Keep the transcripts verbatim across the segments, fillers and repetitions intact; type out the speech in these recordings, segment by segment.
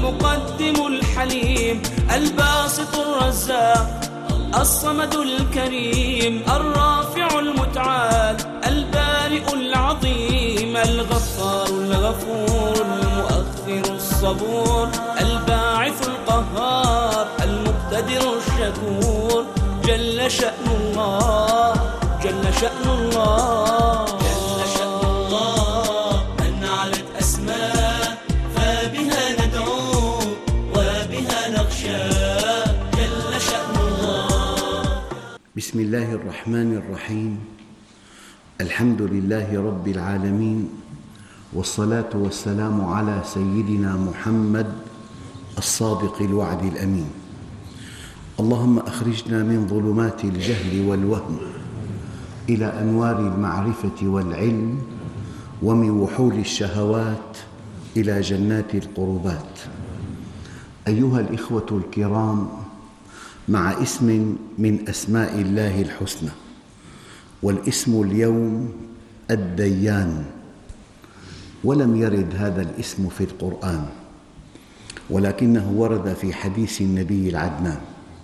المقدم الحليم الباسط الرزاق الصمد الكريم الرافع المتعال البارئ العظيم الغفار الغفور المؤخر الصبور الباعث القهار المقتدر الشكور جل شأن الله جل شأن الله جل شأن الله من علت أسماء فبها ندعو وبها نخشى جل شأن الله. بسم الله الرحمن الرحيم. الحمد لله رب العالمين، والصلاة والسلام على سيدنا محمد الصادق الوعد الأمين. اللهم أخرجنا من ظلمات الجهل والوهم إلى أنوار المعرفة والعلم، ومن وحول الشهوات إلى جنات القربات. أيها الإخوة الكرام، مع اسم من أسماء الله الحسنى، والاسم اليوم الديان. ولم يرد هذا الاسم في القرآن، ولكنه ورد في حديث النبي العدنان،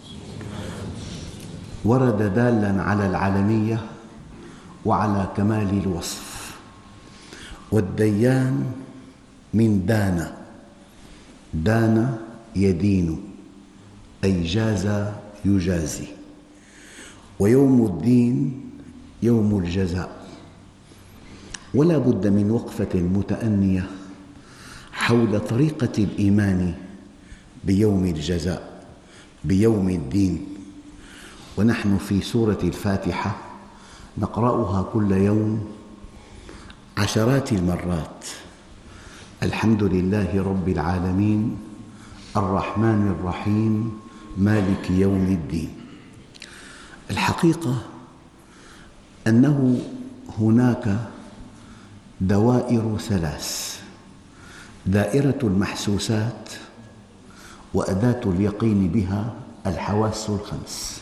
ورد دالاً على العلمية وعلى كمال الوصف. والديان من دان، دان يدين، أي جاز يجازي. ويوم الدين يوم الجزاء. ولا بد من وقفة متأنية حول طريقة الإيمان بيوم الجزاء، بيوم الدين. ونحن في سورة الفاتحة نقرأها كل يوم عشرات المرات: الحمد لله رب العالمين الرحمن الرحيم مالك يوم الدين. الحقيقة أنه هناك دوائر ثلاث: دائرة المحسوسات، وأداة اليقين بها الحواس الخمس،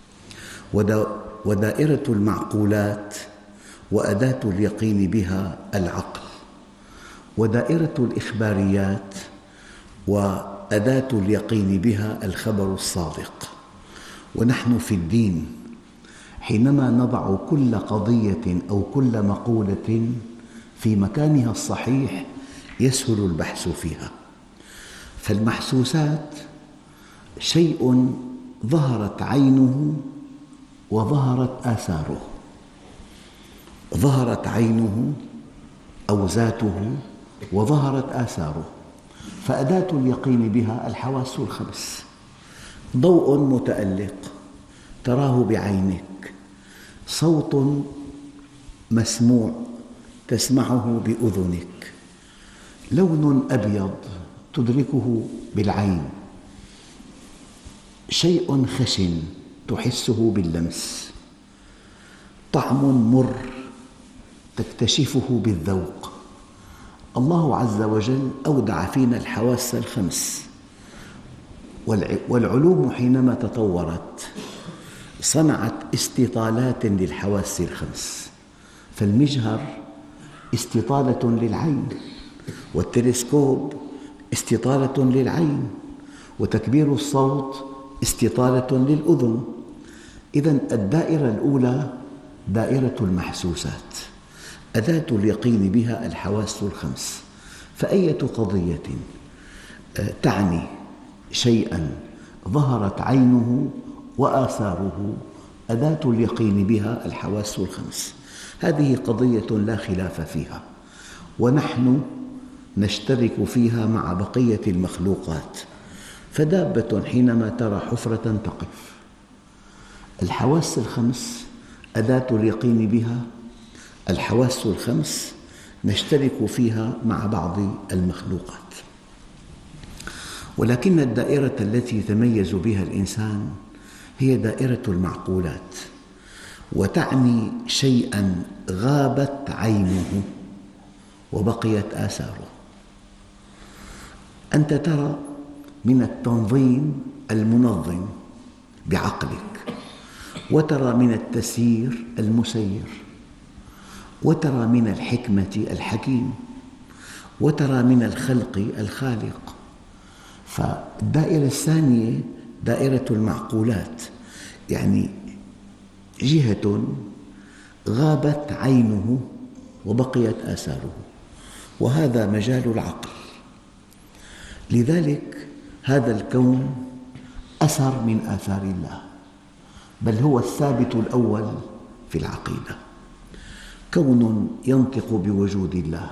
ودائرة المعقولات، وأداة اليقين بها العقل، ودائرة الإخباريات، وأداة اليقين بها الخبر الصادق. ونحن في الدين حينما نضع كل قضية أو كل مقولة في مكانها الصحيح يسهل البحث فيها. فالمحسوسات شيء ظهرت عينه وظهرت آثاره، ظهرت عينه أو ذاته وظهرت آثاره، فأداة اليقين بها الحواس الخمس. ضوء متألق تراه بعينك، صوت مسموع تسمعه بأذنك، لون أبيض تدركه بالعين، شيء خشن تحسه باللمس، طعم مر تكتشفه بالذوق. الله عز وجل أودع فينا الحواس الخمس، والعلوم حينما تطورت صنعت استطالات للحواس الخمس. فالمجهر استطالة للعين، والتلسكوب استطالة للعين، وتكبير الصوت استطالة للأذن. إذن الدائرة الأولى دائرة المحسوسات، أداة اليقين بها الحواس الخمس. فأية قضية تعني شيئاً ظهرت عينه وآثاره، أداة اليقين بها الحواس الخمس. هذه قضية لا خلاف فيها، ونحن نشترك فيها مع بقية المخلوقات. فدابة حينما ترى حفرة تقف، الحواس الخمس أداة اليقين بها، الحواس الخمس نشترك فيها مع بعض المخلوقات. ولكن الدائرة التي يتميز بها الإنسان هي دائرة المعقولات، وتعني شيئاً غابت عينه وبقيت آثاره. أنت ترى من التنظيم المنظم بعقلك، وترى من التسيير المسير، وترى من الحكمة الحكيم، وترى من الخلق الخالق. فالدائرة الثانية دائرة المعقولات، يعني جهة غابت عينه وبقيت آثاره، وهذا مجال العقل. لذلك هذا الكون أثر من آثار الله، بل هو الثابت الأول في العقيدة. كون ينطق بوجود الله،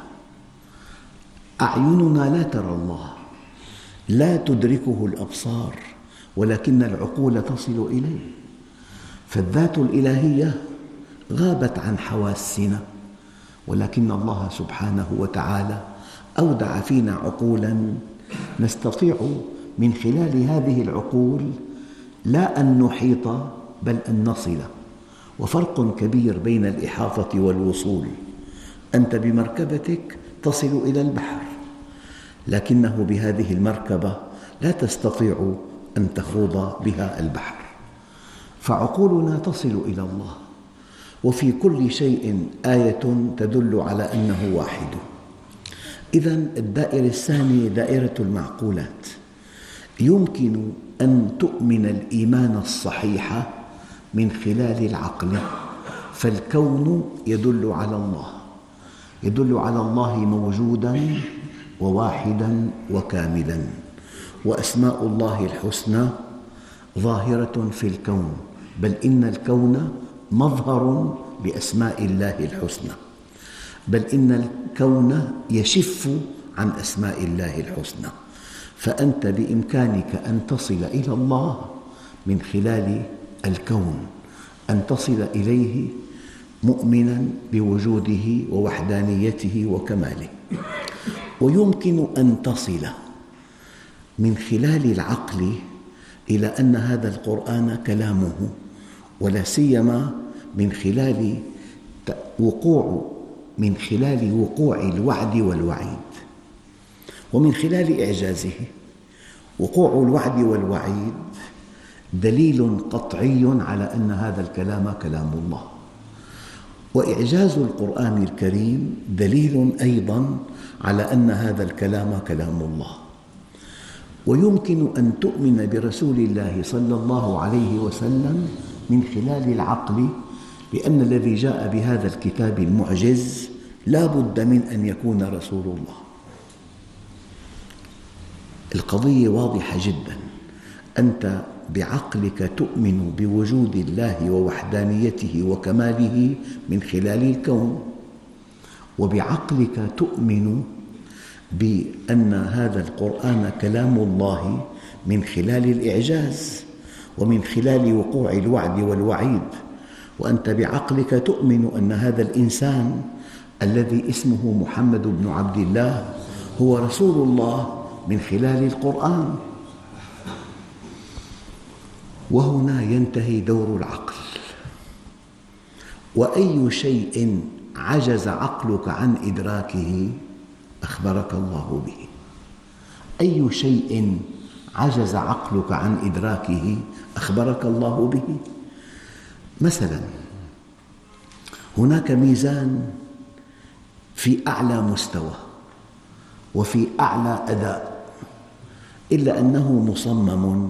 أعيننا لا ترى الله، لا تدركه الأبصار، ولكن العقول تصل إليه. فالذات الإلهية غابت عن حواسنا، ولكن الله سبحانه وتعالى أودع فينا عقولاً نستطيع من خلال هذه العقول لا أن نحيط بل أن نصل. وفرق كبير بين الإحاطة والوصول. أنت بمركبتك تصل إلى البحر، لكنه بهذه المركبة لا تستطيع أن تخوض بها البحر. فعقولنا تصل إلى الله، وفي كل شيء آية تدل على أنه واحد. إذن الدائرة الثانية دائرة المعقولات. يمكن أن تؤمن الإيمان الصحيح من خلال العقل، فالكون يدل على الله، يدل على الله موجوداً وواحداً وكاملاً، وأسماء الله الحسنى ظاهرة في الكون، بل إن الكون مظهر لأسماء الله الحسنى، بل إن الكون يشف عن أسماء الله الحسنى. فأنت بإمكانك أن تصل إلى الله من خلال الكون، أن تصل إليه مؤمناً بوجوده ووحدانيته وكماله. ويمكن أن تصل من خلال العقل إلى أن هذا القرآن كلامه، ولا سيما من خلال وقوع من خلال وقوع الوعد والوعيد، ومن خلال إعجازه. وقوع الوعد والوعيد دليل قطعي على أن هذا الكلام كلام الله، وإعجاز القرآن الكريم دليل أيضاً على أن هذا الكلام كلام الله. ويمكن أن تؤمن برسول الله صلى الله عليه وسلم من خلال العقل، لأن الذي جاء بهذا الكتاب المعجز لا بد من أن يكون رسول الله. القضية واضحة جداً. أنت بعقلك تؤمن بوجود الله ووحدانيته وكماله من خلال الكون، وبعقلك تؤمن بأن هذا القرآن كلام الله من خلال الإعجاز ومن خلال وقوع الوعد والوعيد. وأنت بعقلك تؤمن أن هذا الإنسان الذي اسمه محمد بن عبد الله هو رسول الله من خلال القرآن. وهنا ينتهي دور العقل. وأي شيء عجز عقلك عن إدراكه أخبرك الله به. أي شيء عجز عقلك عن إدراكه أخبرك الله به. مثلاً هناك ميزان في أعلى مستوى وفي أعلى أداء، إلا أنه مصمم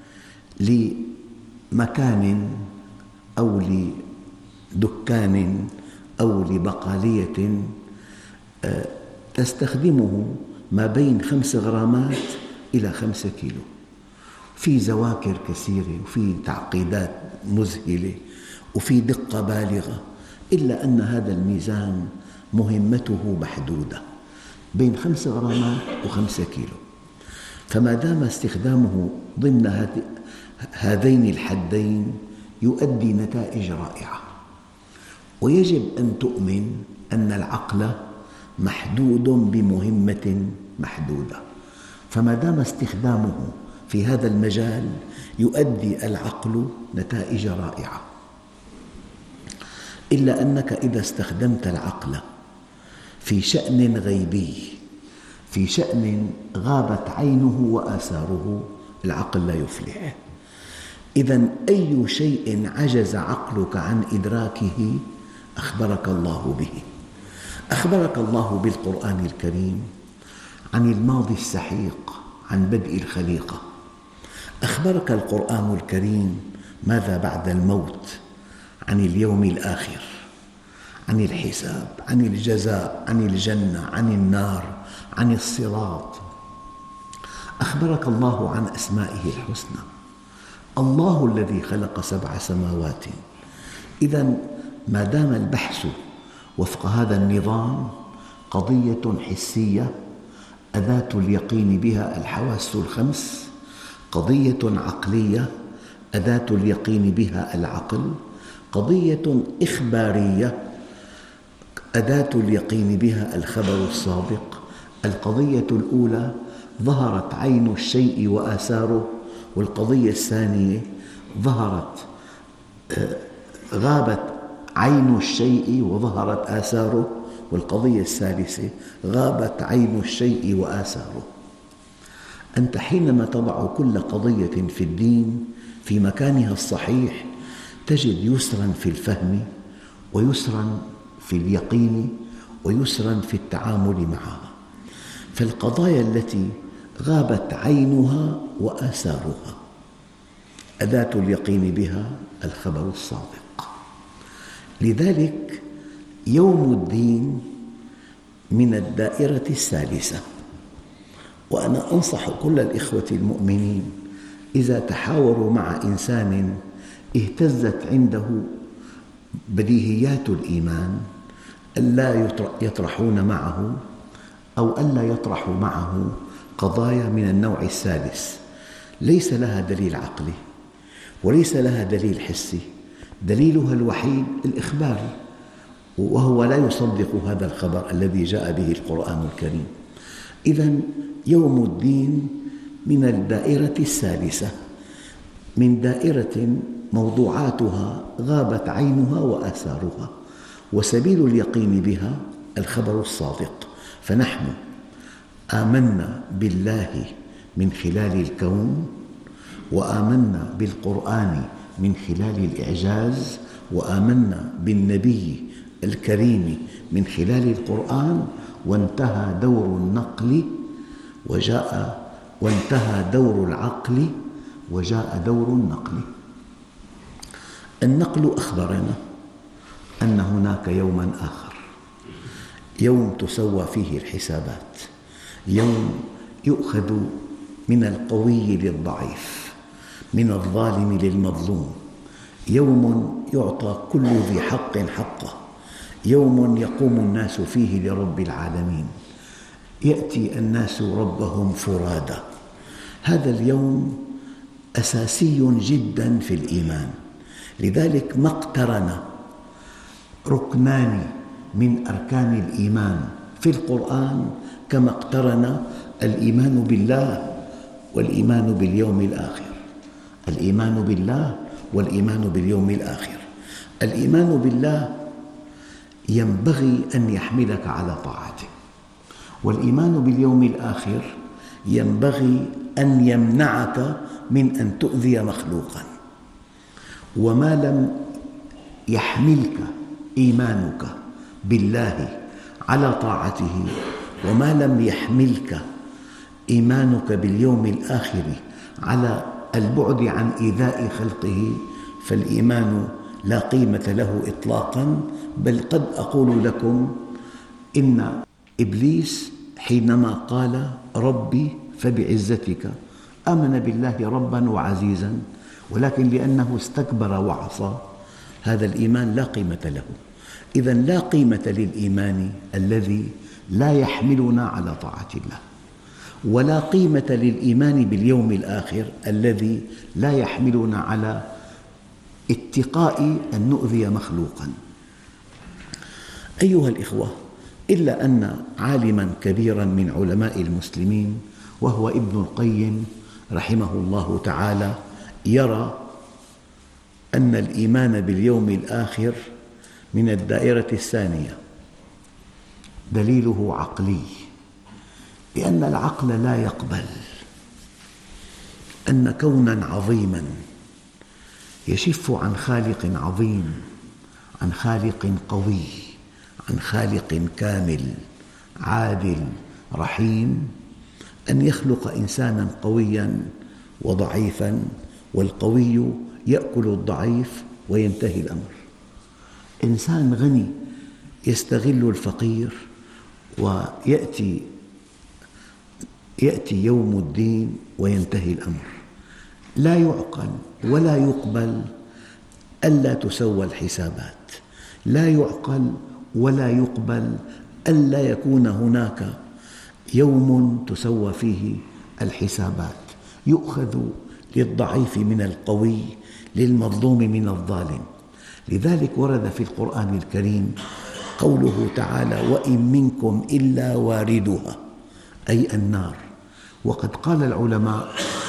لمكان أو لدكان أو لبقالية تستخدمه ما بين خمس غرامات إلى خمسة كيلو، في زواكر كثيرة وفي تعقيدات مذهلة وفي دقة بالغة، إلا أن هذا الميزان مهمته محدودة بين خمس غرامات وخمسة كيلو. فما دام استخدامه ضمن هذين الحدين يؤدي نتائج رائعة. ويجب أن تؤمن أن العقل محدود بمهمة محدودة، فما دام استخدامه في هذا المجال يؤدي العقل نتائج رائعة. إلا أنك إذا استخدمت العقل في شأن غيبي، في شأن غابت عينه وآثاره، العقل لا يفلح. إذن أي شيء عجز عقلك عن إدراكه أخبرك الله به. أخبرك الله بالقرآن الكريم عن الماضي السحيق، عن بدء الخليقة. أخبرك القرآن الكريم ماذا بعد الموت، عن اليوم الآخر، عن الحساب، عن الجزاء، عن الجنة، عن النار، عن الصراط. أخبرك الله عن أسمائه الحسنى، الله الذي خلق سبع سماوات. إذن ما دام البحث وفق هذا النظام قضية حسية أداة اليقين بها الحواس الخمس، قضية عقلية أداة اليقين بها العقل، قضية إخبارية أداة اليقين بها الخبر الصادق. القضية الأولى ظهرت عين الشيء وآثاره، والقضية الثانية ظهرت غابت عين الشيء وظهرت آثاره، والقضية الثالثة غابت عين الشيء وآثاره. أنت حينما تضع كل قضية في الدين في مكانها الصحيح تجد يسراً في الفهم، ويسراً في اليقين، ويسراً في التعامل معها. فالقضايا التي غابت عينها وآثارها أداة اليقين بها الخبر الصادق. لذلك يوم الدين من الدائرة الثالثة. وأنا أنصح كل الإخوة المؤمنين إذا تحاوروا مع إنسان اهتزت عنده بديهيات الإيمان ألا يطرحون معه أو ألا يطرحوا معه قضايا من النوع الثالث ليس لها دليل عقلي وليس لها دليل حسي، دليلها الوحيد الإخباري، وهو لا يصدق هذا الخبر الذي جاء به القرآن الكريم. إذن يوم الدين من الدائرة الثالثة، من دائرة موضوعاتها غابت عينها وآثارها، وسبيل اليقين بها الخبر الصادق. فنحن آمنا بالله من خلال الكون، وآمنا بالقرآن من خلال الإعجاز، وآمنا بالنبي الكريم من خلال القرآن، وانتهى دور النقل وجاء وانتهى دور العقل وجاء دور النقل. النقل أخبرنا أن هناك يوماً آخر، يوم تسوى فيه الحسابات، يوم يؤخذ من القوي للضعيف، من الظالم للمظلوم، يوم يعطى كل ذي حق حقه، يوم يقوم الناس فيه لرب العالمين، يأتي الناس ربهم فرادى. هذا اليوم أساسي جدا في الإيمان، لذلك ما اقترن ركنان من أركان الإيمان في القرآن كما اقترن الإيمان بالله والإيمان باليوم الآخر. الإيمان بالله والإيمان باليوم الآخر. الإيمان بالله ينبغي أن يحملك على طاعته، والإيمان باليوم الآخر ينبغي أن يمنعك من أن تؤذي مخلوقاً. وما لم يحملك إيمانك بالله على طاعته، وما لم يحملك إيمانك باليوم الآخر على البعد عن إيذاء خلقه، فالإيمان لا قيمة له إطلاقاً. بل قد أقول لكم إن إبليس حينما قال ربي فبعزتك آمن بالله رباً وعزيزاً، ولكن لأنه استكبر وعصى هذا الإيمان لا قيمة له. إذن لا قيمة للإيمان الذي لا يحملنا على طاعة الله، ولا قيمة للإيمان باليوم الآخر الذي لا يحملنا على اتقاء أن نؤذي مخلوقاً. أيها الإخوة، إلا أن عالماً كبيراً من علماء المسلمين وهو ابن القيم رحمه الله تعالى يرى أن الإيمان باليوم الآخر من الدائرة الثانية. دليله عقلي، لأن العقل لا يقبل أن كوناً عظيماً يشف عن خالق عظيم، عن خالق قوي، عن خالق كامل عادل رحيم، أن يخلق إنسانا قويا وضعيفا، والقوي يأكل الضعيف وينتهي الأمر. إنسان غني يستغل الفقير، ويأتي يأتي يوم الدين وينتهي الأمر. لا يعقل ولا يقبل ألا تسوى الحسابات، لا يعقل ولا يقبل ألا يكون هناك يوم تسوى فيه الحسابات، يؤخذ للضعيف من القوي، للمظلوم من الظالم. لذلك ورد في القرآن الكريم قوله تعالى: وإن منكم إلا واردها، أي النار. وقد قال العلماء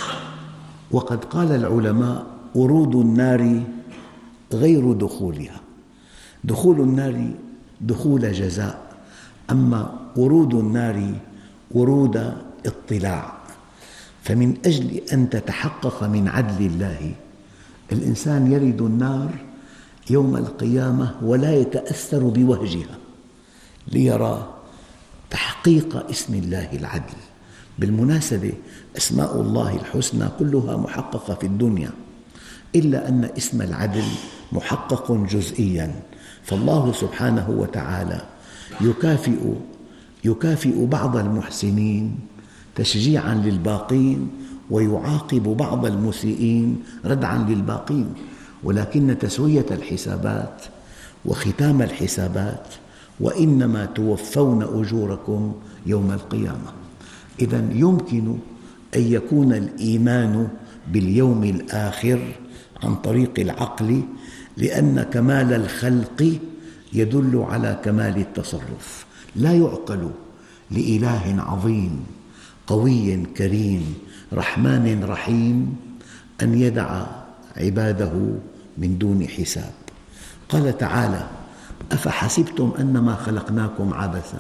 وقد قال العلماء ورود النار غير دخولها. دخول النار دخول جزاء، أما ورود النار ورود اطلاع. فمن أجل أن تتحقق من عدل الله، الإنسان يرد النار يوم القيامة ولا يتأثر بوهجها، ليرى تحقيق اسم الله العدل. بالمناسبة أسماء الله الحسنى كلها محققة في الدنيا، إلا أن اسم العدل محقق جزئياً. فالله سبحانه وتعالى يكافئ يكافئ بعض المحسنين تشجيعاً للباقين، ويعاقب بعض المسيئين ردعاً للباقين. ولكن تسوية الحسابات وختام الحسابات وإنما توفون أجوركم يوم القيامة. إذن يمكن أن يكون الإيمان باليوم الآخر عن طريق العقل، لأن كمال الخلق يدل على كمال التصرف. لا يعقل لإله عظيم قوي كريم رحمن رحيم أن يدع عباده من دون حساب. قال تعالى: أفحسبتم أنما خلقناكم عبثا.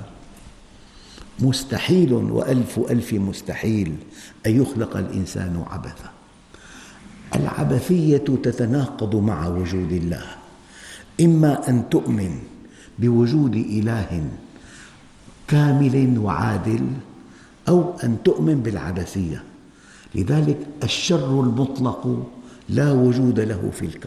مستحيل وألف ألف مستحيل أن يخلق الإنسان عبثا. العبثية تتناقض مع وجود الله، إما أن تؤمن بوجود إله كامل وعادل، أو أن تؤمن بالعبثية. لذلك الشر المطلق لا وجود له في الكون.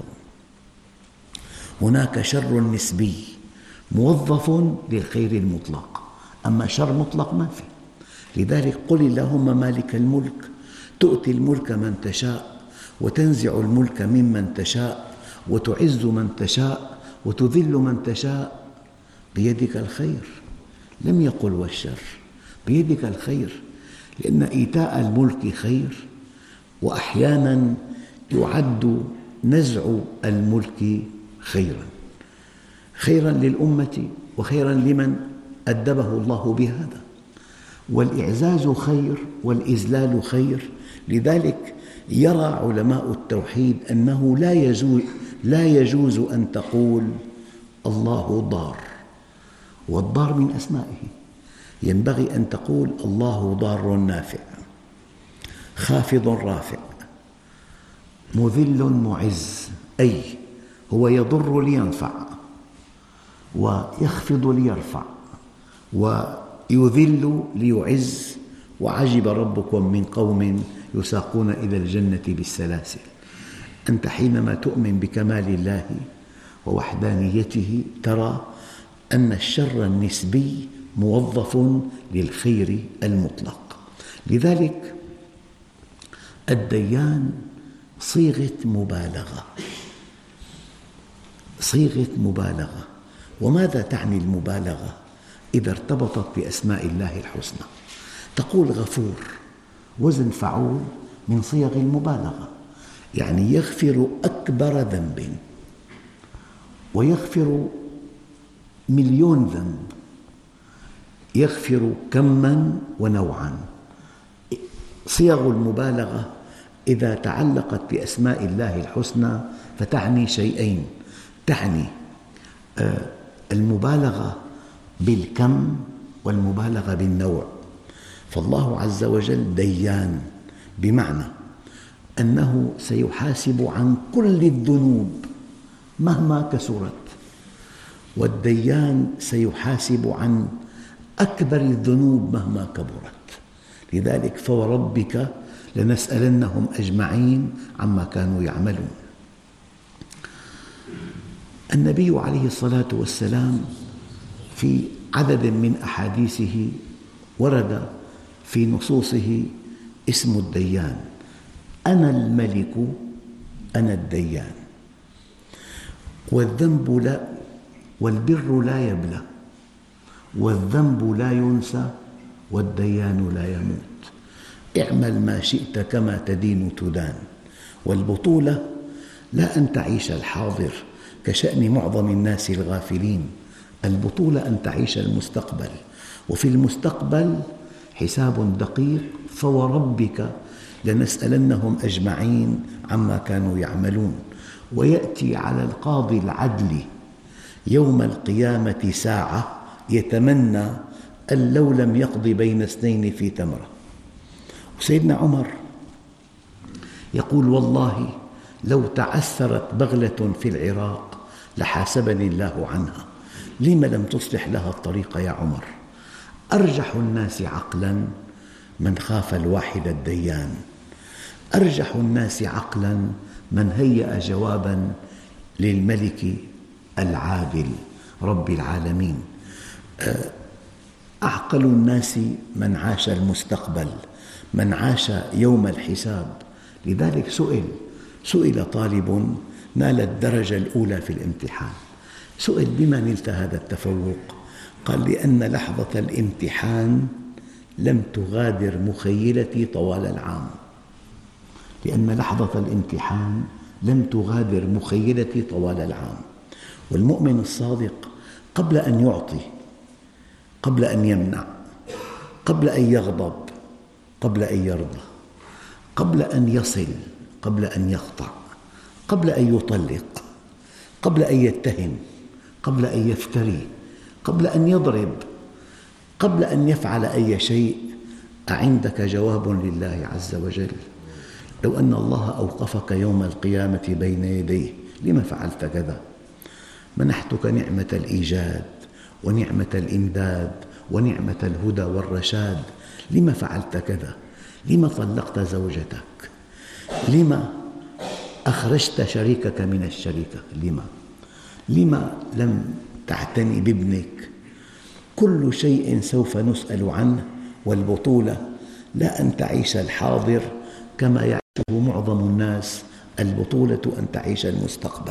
هناك شر نسبي موظف للخير المطلق، أما شر مطلق ما في. لذلك قل اللهم مالك الملك تؤتي الملك من تشاء وتنزع الملك ممن تشاء وتعز من تشاء وتذل من تشاء بيدك الخير. لم يقل والشر، بيدك الخير، لأن إيتاء الملك خير، وأحياناً يعد نزع الملك خيراً خيراً للأمة وخيراً لمن أدبه الله بهذا. والإعزاز خير والإذلال خير. لذلك يرى علماء التوحيد أنه لا يجوز, لا يجوز أن تقول الله ضار، والضار من أسمائه. ينبغي أن تقول الله ضار نافع، خافض رافع، مذل معز، أي هو يضر لينفع ويخفض ليرفع ويذل ليعز. وعجب ربكم من قوم يساقون إلى الجنة بالسلاسل. أنت حينما تؤمن بكمال الله ووحدانيته ترى أن الشر النسبي موظف للخير المطلق. لذلك الديان صيغة مبالغة، صيغة مبالغة. وماذا تعني المبالغة إذا ارتبطت بأسماء الله الحسنى؟ تقول غفور، وزن فعول من صيغ المبالغة، يعني يغفر أكبر ذنب ويغفر مليون ذنب، يغفر كماً ونوعاً. صيغ المبالغة إذا تعلقت بأسماء الله الحسنى فتعني شيئين: تعني المبالغة بالكم والمبالغة بالنوع. فالله عز وجل ديان، بمعنى أنه سيحاسب عن كل الذنوب مهما كثرت، والديان سيحاسب عن أكبر الذنوب مهما كبرت. لذلك فوربك لنسألنهم أجمعين عما كانوا يعملون. النبي عليه الصلاة والسلام في عدد من أحاديثه ورد في نصوصه اسم الديان: أنا الملك أنا الديان، والذنب لا والبر لا يبلى، والذنب لا ينسى، والديان لا يموت. اعمل ما شئت كما تدين تدان. والبطولة لا أن تعيش الحاضر كشأن معظم الناس الغافلين، البطولة أن تعيش المستقبل، وفي المستقبل حساب دقيق: فوربك لنسألنهم أجمعين عما كانوا يعملون. ويأتي على القاضي العدل يوم القيامة ساعة يتمنى أن لو لم يقض بين اثنين في تمرة. وسيدنا عمر يقول: والله لو تعثرت بغلة في العراق لحاسبني الله عنها، لم لم تصلح لها الطريق يا عمر؟ أرجح الناس عقلاً من خاف الواحد الديان، أرجح الناس عقلاً من هيأ جواباً للملك العادل رب العالمين. أعقل الناس من عاش المستقبل، من عاش يوم الحساب. لذلك سئل سئل طالب نال الدرجة الأولى في الامتحان، سئل: بما نلت هذا التفوق؟ قال: لأن لحظة الامتحان لم تغادر مخيلتي طوال العام. لأن لحظة الامتحان لم تغادر مخيلتي طوال العام. والمؤمن الصادق قبل أن يعطي، قبل أن يمنع، قبل أن يغضب، قبل أن يرضى، قبل أن يصل، قبل أن يقطع، قبل أن يطلق، قبل أن يتهم، قبل أن يفتري، قبل أن يضرب، قبل أن يفعل أي شيء، أعندك جواب لله عز وجل. لو أن الله أوقفك يوم القيامة بين يديه: لما فعلت كذا؟ منحتك نعمة الإيجاد ونعمة الإمداد ونعمة الهدى والرشاد، لما فعلت كذا؟ لما طلقت زوجتك؟ لما أخرجت شريكك من الشركة؟ لما؟ لما لم تعتني بابنك؟ كل شيء سوف نسأل عنه. والبطولة لا أن تعيش الحاضر كما يعيشه معظم الناس، البطولة أن تعيش المستقبل.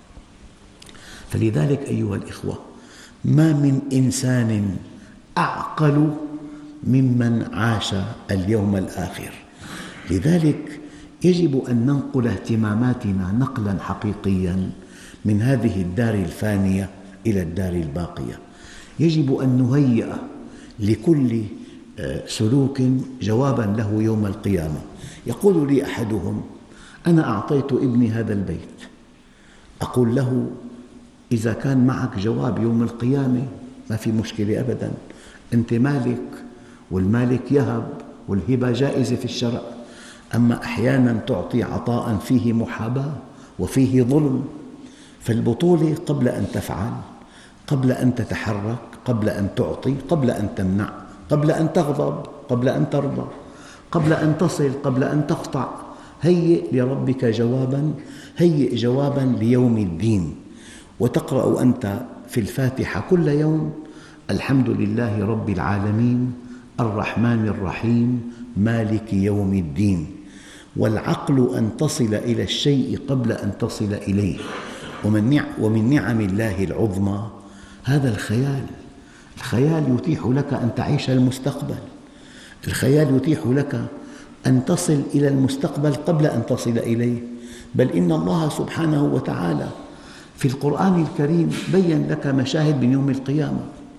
فلذلك أيها الإخوة، ما من إنسان أعقل ممن عاش اليوم الآخر. لذلك يجب أن ننقل اهتماماتنا نقلاً حقيقياً من هذه الدار الفانية إلى الدار الباقية. يجب أن نهيئ لكل سلوك جواباً له يوم القيامة. يقول لي أحدهم: أنا أعطيت ابني هذا البيت. أقول له: إذا كان معك جواب يوم القيامة ما في مشكلة أبداً، أنت مالك، والمالك يهب، والهبة جائزة في الشرع. أما أحياناً تعطي عطاء فيه محاباة وفيه ظلم. فالبطولة قبل أن تفعل، قبل أن تتحرك، قبل أن تعطي، قبل أن تمنع، قبل أن تغضب، قبل أن ترضى، قبل أن تصل، قبل أن تقطع. هيئ لربك جواباً، هيئ جواباً ليوم الدين. وتقرأ أنت في الفاتحة كل يوم: الحمد لله رب العالمين الرحمن الرحيم مالك يوم الدين. والعقل أن تصل إلى الشيء قبل أن تصل إليه. ومن نعم الله العظمى هذا الخيال. الخيال يتيح لك أن تعيش المستقبل، الخيال يتيح لك أن تصل إلى المستقبل قبل أن تصل إليه. بل إن الله سبحانه وتعالى في القرآن الكريم بيّن لك مشاهد من يوم القيامة: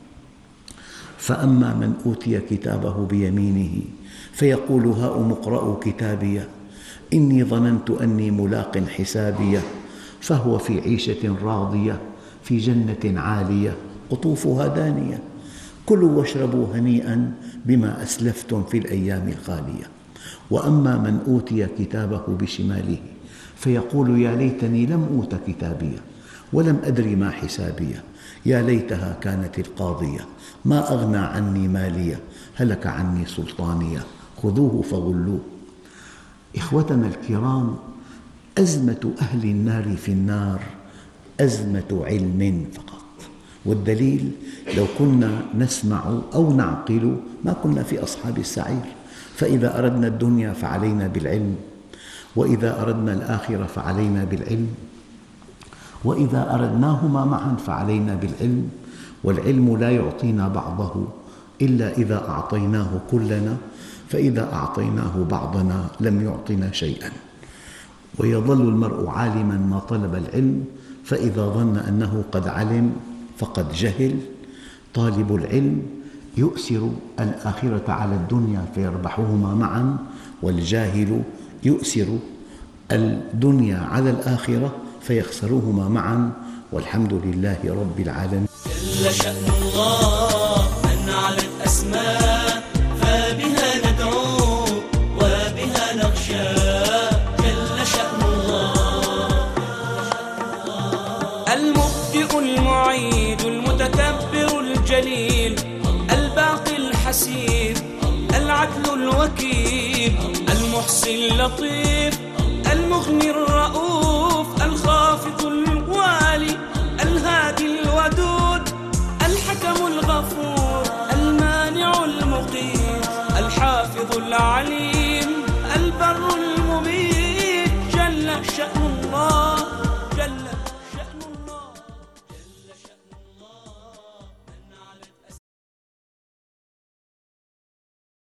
فأما من أوتي كتابه بيمينه فيقول هاؤم اقرءوا كتابي إني ظننت أني ملاق حسابي فهو في عيشة راضية في جنة عالية قطوفها دانية كلوا واشربوا هنيئا بما أسلفتم في الأيام الخالية. وأما من أوتي كتابه بشماله فيقول يا ليتني لم أوت كتابي ولم أدر ما حسابي يا ليتها كانت القاضية ما أغنى عني مالية هلك عني سلطانية خذوه فغلوه. إخوتنا الكرام، أزمة أهل النار في النار أزمة علم فقط، والدليل لو كنا نسمع أو نعقل ما كنا في أصحاب السعير. فإذا أردنا الدنيا فعلينا بالعلم، وإذا أردنا الآخرة فعلينا بالعلم، وإذا أردناهما معا فعلينا بالعلم. والعلم لا يعطينا بعضه إلا إذا أعطيناه كلنا، فإذا أعطيناه بعضنا لم يعطنا شيئا. ويظل المرء عالما ما طلب العلم، فإذا ظن أنه قد علم فقد جهل. طالب العلم يؤثر الآخرة على الدنيا فيربحهما معا، والجاهل يؤثر الدنيا على الآخرة فيخسرهما معا، والحمد لله رب العالمين. جل شأن الله أن علت أسماء، فبها ندعو وبها نخشى. جل شأن الله المبدئ المعيد المتكبر الجليل الباقي الحسيب العدل الوكيل المحصي اللطيف المغني الرؤوف الخافض الوالي الهادي الودود الحكم الغفور المانع المقيم الحافظ العليم البر المبين. جل شأن الله